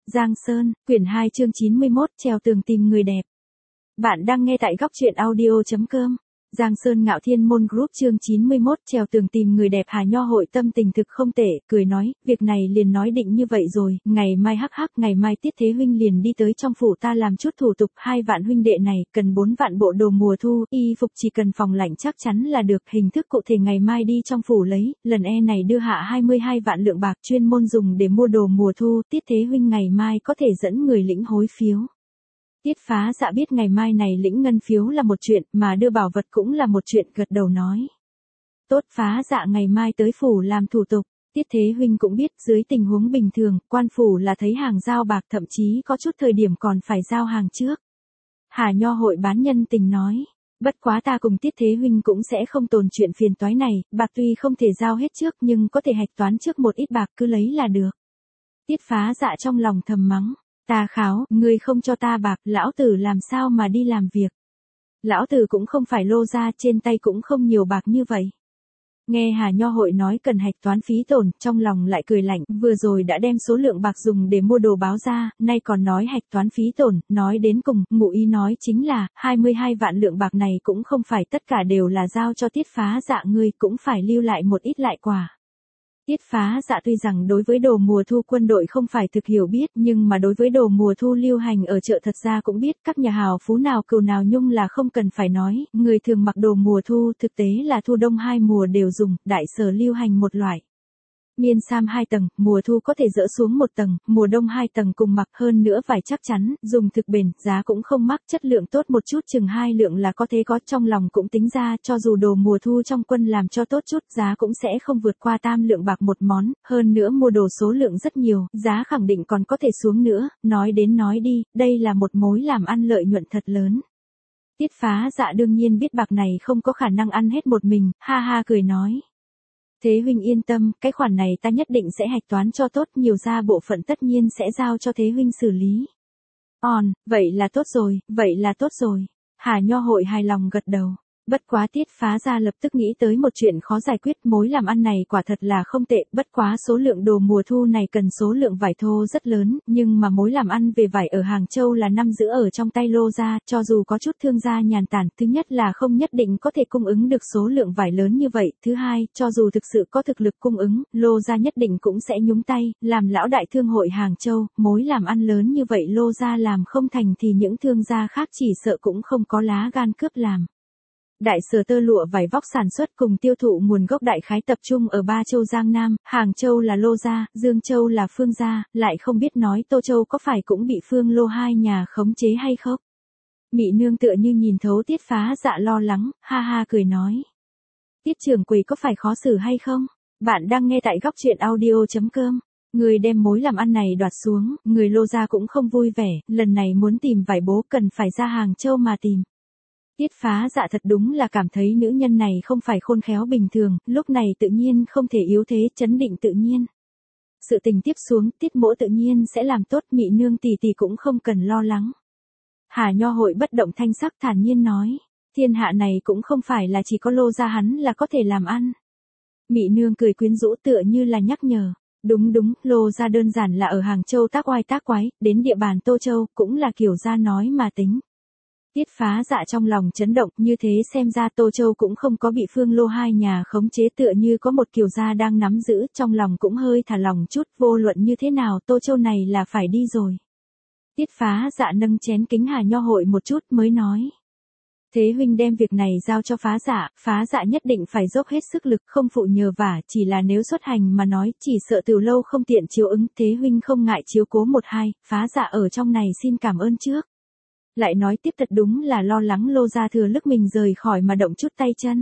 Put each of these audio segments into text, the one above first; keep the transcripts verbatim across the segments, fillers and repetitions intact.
Giang Sơn, quyển hai chương chín mươi mốt, treo tường tìm người đẹp. Bạn đang nghe tại góc truyện audio chấm com. Giang Sơn Ngạo Thiên Môn Group chương chín mươi mốt, treo tường tìm người đẹp. Hà Nho Hội tâm tình thực không tệ, cười nói, việc này liền nói định như vậy rồi, ngày mai hắc hắc, ngày mai Tiết Thế huynh liền đi tới trong phủ ta làm chút thủ tục, hai vạn huynh đệ này, cần bốn vạn bộ đồ mùa thu, y phục chỉ cần phòng lạnh chắc chắn là được, hình thức cụ thể ngày mai đi trong phủ lấy, lần e này đưa hạ hai mươi hai vạn lượng bạc chuyên môn dùng để mua đồ mùa thu, Tiết Thế huynh ngày mai có thể dẫn người lĩnh hối phiếu. Tiết Phá Dạ biết ngày mai này lĩnh ngân phiếu là một chuyện, mà đưa bảo vật cũng là một chuyện, gật đầu nói. Tốt, Phá Dạ ngày mai tới phủ làm thủ tục. Tiết Thế huynh cũng biết, dưới tình huống bình thường, quan phủ là thấy hàng giao bạc, thậm chí có chút thời điểm còn phải giao hàng trước. Hà Nho Hội bán nhân tình nói. Bất quá ta cùng Tiết Thế huynh cũng sẽ không tồn chuyện phiền toái này, bạc tuy không thể giao hết trước nhưng có thể hạch toán trước một ít bạc, cứ lấy là được. Tiết Phá Dạ trong lòng thầm mắng. Ta kháo, ngươi không cho ta bạc, lão tử làm sao mà đi làm việc. Lão tử cũng không phải lô ra, trên tay cũng không nhiều bạc như vậy. Nghe Hà Nho Hội nói cần hạch toán phí tổn, trong lòng lại cười lạnh, vừa rồi đã đem số lượng bạc dùng để mua đồ báo ra, nay còn nói hạch toán phí tổn, nói đến cùng, ngụ ý nói chính là, hai mươi hai vạn lượng bạc này cũng không phải tất cả đều là giao cho Tiết Phá Dạ ngươi, cũng phải lưu lại một ít lại quả. Tiết Phá Dạ tuy rằng đối với đồ mùa thu quân đội không phải thực hiểu biết, nhưng mà đối với đồ mùa thu lưu hành ở chợ thật ra cũng biết, các nhà hào phú nào cừu nào nhung là không cần phải nói, người thường mặc đồ mùa thu thực tế là thu đông hai mùa đều dùng, đại sở lưu hành một loại. Miên sam hai tầng, mùa thu có thể dỡ xuống một tầng, mùa đông hai tầng cùng mặc, hơn nữa vải chắc chắn, dùng thực bền, giá cũng không mắc, chất lượng tốt một chút, chừng hai lượng là có thế có, trong lòng cũng tính ra, cho dù đồ mùa thu trong quân làm cho tốt chút, giá cũng sẽ không vượt qua tam lượng bạc một món, hơn nữa mua đồ số lượng rất nhiều, giá khẳng định còn có thể xuống nữa, nói đến nói đi, đây là một mối làm ăn lợi nhuận thật lớn. Tiết Phá Dạ đương nhiên biết bạc này không có khả năng ăn hết một mình, ha ha cười nói. Thế huynh yên tâm, cái khoản này ta nhất định sẽ hạch toán cho tốt, nhiều ra bộ phận tất nhiên sẽ giao cho Thế huynh xử lý. On, vậy là tốt rồi, vậy là tốt rồi. Hà Nho Hội hài lòng gật đầu. Bất quá Tiết Phá Dạ lập tức nghĩ tới một chuyện khó giải quyết, mối làm ăn này quả thật là không tệ, bất quá số lượng đồ mùa thu này cần số lượng vải thô rất lớn, nhưng mà mối làm ăn về vải ở Hàng Châu là năm giữ ở trong tay lô gia, cho dù có chút thương gia nhàn tản, thứ nhất là không nhất định có thể cung ứng được số lượng vải lớn như vậy, thứ hai, cho dù thực sự có thực lực cung ứng, lô gia nhất định cũng sẽ nhúng tay, làm lão đại thương hội Hàng Châu, mối làm ăn lớn như vậy lô gia làm không thành thì những thương gia khác chỉ sợ cũng không có lá gan cướp làm. Đại sở tơ lụa vải vóc sản xuất cùng tiêu thụ nguồn gốc đại khái tập trung ở ba châu Giang Nam, Hàng Châu là Lô gia, Dương Châu là Phương gia, lại không biết nói Tô Châu có phải cũng bị Phương Lô hai nhà khống chế hay không? Mị nương tựa như nhìn thấu Tiết Phá Dạ lo lắng, ha ha cười nói. Tiết trưởng quầy có phải khó xử hay không? Bạn đang nghe tại góc truyện audio chấm com. Người đem mối làm ăn này đoạt xuống, người Lô gia cũng không vui vẻ, lần này muốn tìm vải bố cần phải ra Hàng Châu mà tìm. Tiết Phá Dạ thật đúng là cảm thấy nữ nhân này không phải khôn khéo bình thường, lúc này tự nhiên không thể yếu thế, chấn định tự nhiên. Sự tình tiếp xuống, Tiết mỗ tự nhiên sẽ làm tốt, Mị nương tỷ tỷ cũng không cần lo lắng. Hà Nho Hội bất động thanh sắc thản nhiên nói, thiên hạ này cũng không phải là chỉ có Lô gia hắn là có thể làm ăn. Mị nương cười quyến rũ tựa như là nhắc nhở, đúng đúng, Lô gia đơn giản là ở Hàng Châu tác oai tác quái, đến địa bàn Tô Châu, cũng là kiểu gia nói mà tính. Tiết Phá Dạ trong lòng chấn động, như thế xem ra Tô Châu cũng không có bị Phương Lô hai nhà khống chế, tựa như có một kiều gia đang nắm giữ, trong lòng cũng hơi thả lòng chút, vô luận như thế nào Tô Châu này là phải đi rồi. Tiết Phá Dạ nâng chén kính Hà Nho Hội một chút mới nói. Thế huynh đem việc này giao cho Phá Dạ, Phá Dạ nhất định phải dốc hết sức lực, không phụ nhờ vả, chỉ là nếu xuất hành mà nói, chỉ sợ từ lâu không tiện chiếu ứng, thế huynh không ngại chiếu cố một hai, Phá Dạ ở trong này xin cảm ơn trước. Lại nói tiếp thật đúng là lo lắng Lô gia thừa lúc mình rời khỏi mà động chút tay chân.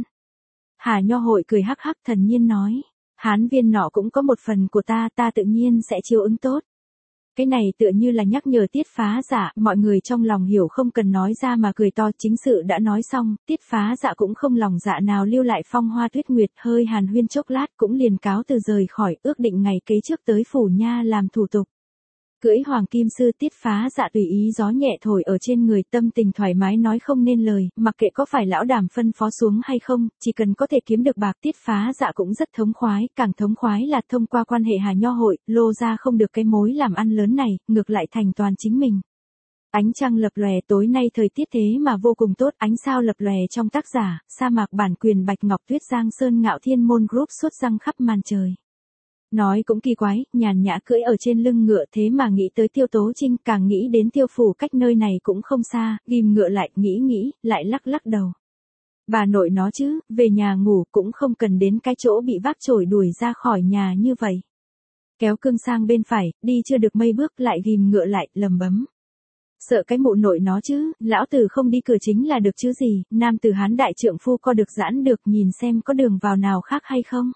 Hà Nho Hội cười hắc hắc thần nhiên nói, Hán viên nọ cũng có một phần của ta, ta tự nhiên sẽ chiếu ứng tốt. Cái này tựa như là nhắc nhở Tiết Phá Dạ, mọi người trong lòng hiểu không cần nói ra mà cười to, chính sự đã nói xong, Tiết Phá Dạ cũng không lòng dạ nào lưu lại Phong Hoa Tuyết Nguyệt, hơi hàn huyên chốc lát cũng liền cáo từ rời khỏi, ước định ngày kế trước tới phủ nha làm thủ tục. Cưỡi hoàng kim sư Tiết Phá Dạ tùy ý gió nhẹ thổi ở trên người, tâm tình thoải mái nói không nên lời, mặc kệ có phải lão đàm phân phó xuống hay không, chỉ cần có thể kiếm được bạc Tiết Phá Dạ cũng rất thống khoái, càng thống khoái là thông qua quan hệ Hà Nho hội, lô ra không được cái mối làm ăn lớn này, ngược lại thành toàn chính mình. Ánh trăng lập lòe, tối nay thời tiết thế mà vô cùng tốt, ánh sao lập lòe trong tác giả, sa mạc bản quyền Bạch Ngọc Tuyết Giang Sơn Ngạo Thiên Môn Group xuất răng khắp màn trời. Nói cũng kỳ quái, nhàn nhã cưỡi ở trên lưng ngựa thế mà nghĩ tới Tiêu Tố Trinh, càng nghĩ đến Tiêu phủ cách nơi này cũng không xa, ghim ngựa lại, nghĩ nghĩ, lại lắc lắc đầu. Bà nội nó chứ, về nhà ngủ cũng không cần đến cái chỗ bị vác chổi đuổi ra khỏi nhà như vậy. Kéo cương sang bên phải, đi chưa được mấy bước lại ghim ngựa lại, lầm bấm. Sợ cái mụ nội nó chứ, lão tử không đi cửa chính là được chứ gì, nam tử Hán đại trượng phu co được giãn được, nhìn xem có đường vào nào khác hay không.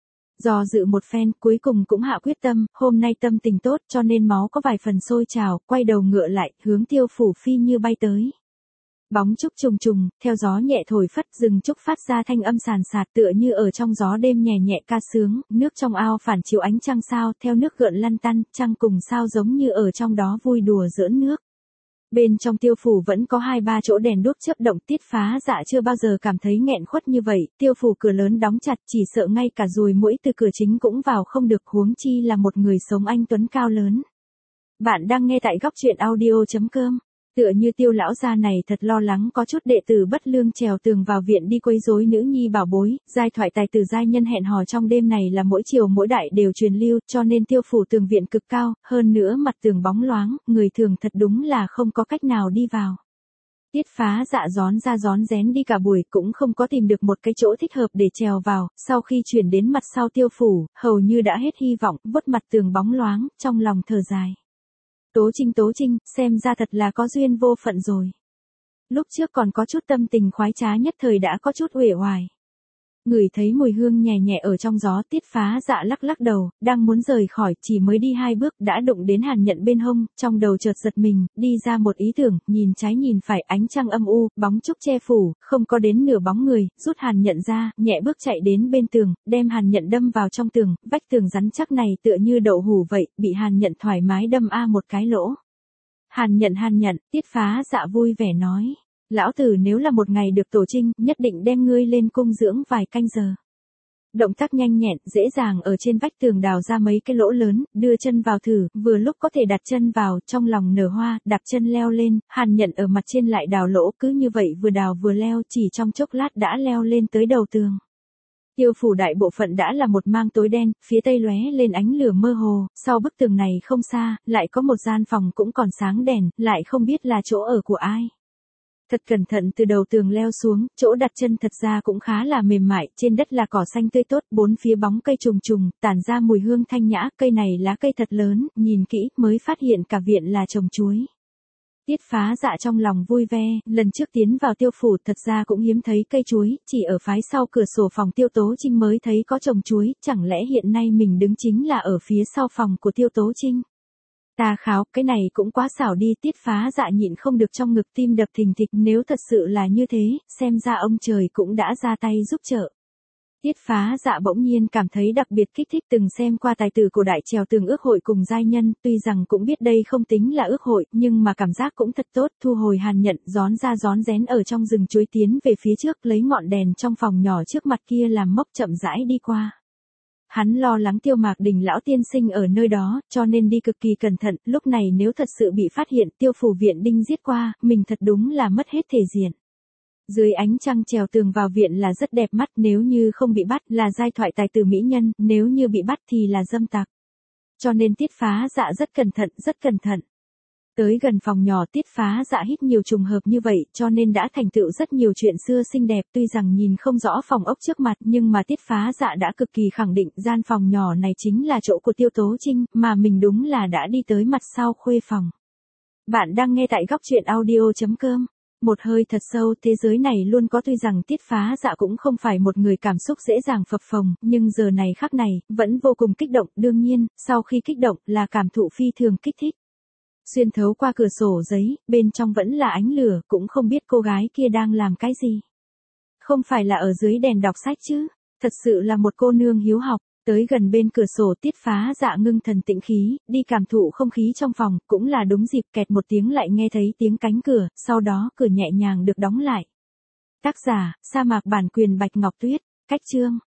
Do dự một phen, cuối cùng cũng hạ quyết tâm, hôm nay tâm tình tốt cho nên máu có vài phần sôi trào, quay đầu ngựa lại, hướng Tiêu phủ phi như bay tới. Bóng trúc trùng trùng, theo gió nhẹ thổi phất, rừng trúc phát ra thanh âm sàn sạt tựa như ở trong gió đêm nhẹ nhẹ ca sướng, nước trong ao phản chiếu ánh trăng sao, theo nước gợn lăn tăn, trăng cùng sao giống như ở trong đó vui đùa giỡn nước. Bên trong Tiêu phủ vẫn có hai ba chỗ đèn đuốc chớp động, Tiết Phá Dạ chưa bao giờ cảm thấy nghẹn khuất như vậy, Tiêu phủ cửa lớn đóng chặt, chỉ sợ ngay cả ruồi muỗi từ cửa chính cũng vào không được, huống chi là một người sống anh tuấn cao lớn. Bạn đang nghe tại góc truyện audio chấm com. Tựa như Tiêu lão gia này thật lo lắng có chút đệ tử bất lương trèo tường vào viện đi quấy rối nữ nhi bảo bối, giai thoại tài tử giai nhân hẹn hò trong đêm này là mỗi chiều mỗi đại đều truyền lưu, cho nên Tiêu phủ tường viện cực cao, hơn nữa mặt tường bóng loáng, người thường thật đúng là không có cách nào đi vào. Tiết Phá Dạ rón ra rón rén đi cả buổi cũng không có tìm được một cái chỗ thích hợp để trèo vào, sau khi chuyển đến mặt sau Tiêu phủ, hầu như đã hết hy vọng, vuốt mặt tường bóng loáng, trong lòng thở dài. Tố Trinh Tố Trinh, xem ra thật là có duyên vô phận rồi. Lúc trước còn có chút tâm tình khoái trá nhất thời đã có chút uể oải. Ngửi thấy mùi hương nhẹ nhẹ ở trong gió, Tiết Phá Dạ lắc lắc đầu, đang muốn rời khỏi, chỉ mới đi hai bước đã đụng đến Hàn Nhận bên hông, trong đầu chợt giật mình, đi ra một ý tưởng, nhìn trái nhìn phải, ánh trăng âm u, bóng trúc che phủ, không có đến nửa bóng người, rút Hàn Nhận ra, nhẹ bước chạy đến bên tường, đem Hàn Nhận đâm vào trong tường, vách tường rắn chắc này tựa như đậu hủ vậy, bị Hàn Nhận thoải mái đâm a một cái lỗ. Hàn Nhận Hàn Nhận, Tiết Phá Dạ vui vẻ nói. Lão tử nếu là một ngày được tổ trinh, nhất định đem ngươi lên cung dưỡng vài canh giờ. Động tác nhanh nhẹn, dễ dàng ở trên vách tường đào ra mấy cái lỗ lớn, đưa chân vào thử, vừa lúc có thể đặt chân vào, trong lòng nở hoa, đạp chân leo lên, Hàn Nhận ở mặt trên lại đào lỗ, cứ như vậy vừa đào vừa leo, chỉ trong chốc lát đã leo lên tới đầu tường. Tiêu phủ đại bộ phận đã là một mang tối đen, phía tây lóe lên ánh lửa mơ hồ, sau bức tường này không xa, lại có một gian phòng cũng còn sáng đèn, lại không biết là chỗ ở của ai. Thật cẩn thận từ đầu tường leo xuống, chỗ đặt chân thật ra cũng khá là mềm mại, trên đất là cỏ xanh tươi tốt, bốn phía bóng cây trùng trùng, tản ra mùi hương thanh nhã, cây này lá cây thật lớn, nhìn kỹ mới phát hiện cả viện là trồng chuối. Tiết Phá Dạ trong lòng vui ve, lần trước tiến vào Tiêu phủ thật ra cũng hiếm thấy cây chuối, chỉ ở phái sau cửa sổ phòng Tiêu Tố Trinh mới thấy có trồng chuối, chẳng lẽ hiện nay mình đứng chính là ở phía sau phòng của Tiêu Tố Trinh. Ta kháo, cái này cũng quá xảo đi, Tiết Phá Dạ nhịn không được trong ngực tim đập thình thịch, nếu thật sự là như thế, xem ra ông trời cũng đã ra tay giúp trợ. Tiết Phá Dạ bỗng nhiên cảm thấy đặc biệt kích thích, từng xem qua tài tử cổ đại trèo tường ước hội cùng giai nhân, tuy rằng cũng biết đây không tính là ước hội, nhưng mà cảm giác cũng thật tốt, thu hồi Hàn Nhận, rón ra rón rén ở trong rừng chuối tiến về phía trước, lấy ngọn đèn trong phòng nhỏ trước mặt kia làm mốc chậm rãi đi qua. Hắn lo lắng Tiêu Mạc Đình lão tiên sinh ở nơi đó, cho nên đi cực kỳ cẩn thận, lúc này nếu thật sự bị phát hiện, Tiêu phủ viện đinh giết qua, mình thật đúng là mất hết thể diện. Dưới ánh trăng trèo tường vào viện là rất đẹp mắt, nếu như không bị bắt là giai thoại tài tử mỹ nhân, nếu như bị bắt thì là dâm tặc. Cho nên Tiết Phá Dạ rất cẩn thận, rất cẩn thận. Tới gần phòng nhỏ Tiết Phá Dạ hít nhiều trùng hợp như vậy, cho nên đã thành tựu rất nhiều chuyện xưa xinh đẹp, tuy rằng nhìn không rõ phòng ốc trước mặt, nhưng mà Tiết Phá Dạ đã cực kỳ khẳng định gian phòng nhỏ này chính là chỗ của Tiêu Tố Trinh, mà mình đúng là đã đi tới mặt sau khuê phòng. Bạn đang nghe tại góc truyện audio chấm com. Một hơi thật sâu, thế giới này luôn có, tuy rằng Tiết Phá Dạ cũng không phải một người cảm xúc dễ dàng phập phồng, nhưng giờ này khắc này, vẫn vô cùng kích động, đương nhiên, sau khi kích động là cảm thụ phi thường kích thích. Xuyên thấu qua cửa sổ giấy, bên trong vẫn là ánh lửa, cũng không biết cô gái kia đang làm cái gì. Không phải là ở dưới đèn đọc sách chứ, thật sự là một cô nương hiếu học. Tới gần bên cửa sổ Tiết Phá Dạ ngưng thần tĩnh khí, đi cảm thụ không khí trong phòng, cũng là đúng dịp kẹt một tiếng lại nghe thấy tiếng cánh cửa, sau đó cửa nhẹ nhàng được đóng lại. Tác giả, sa mạc bản quyền Bạch Ngọc Tuyết, cách chương.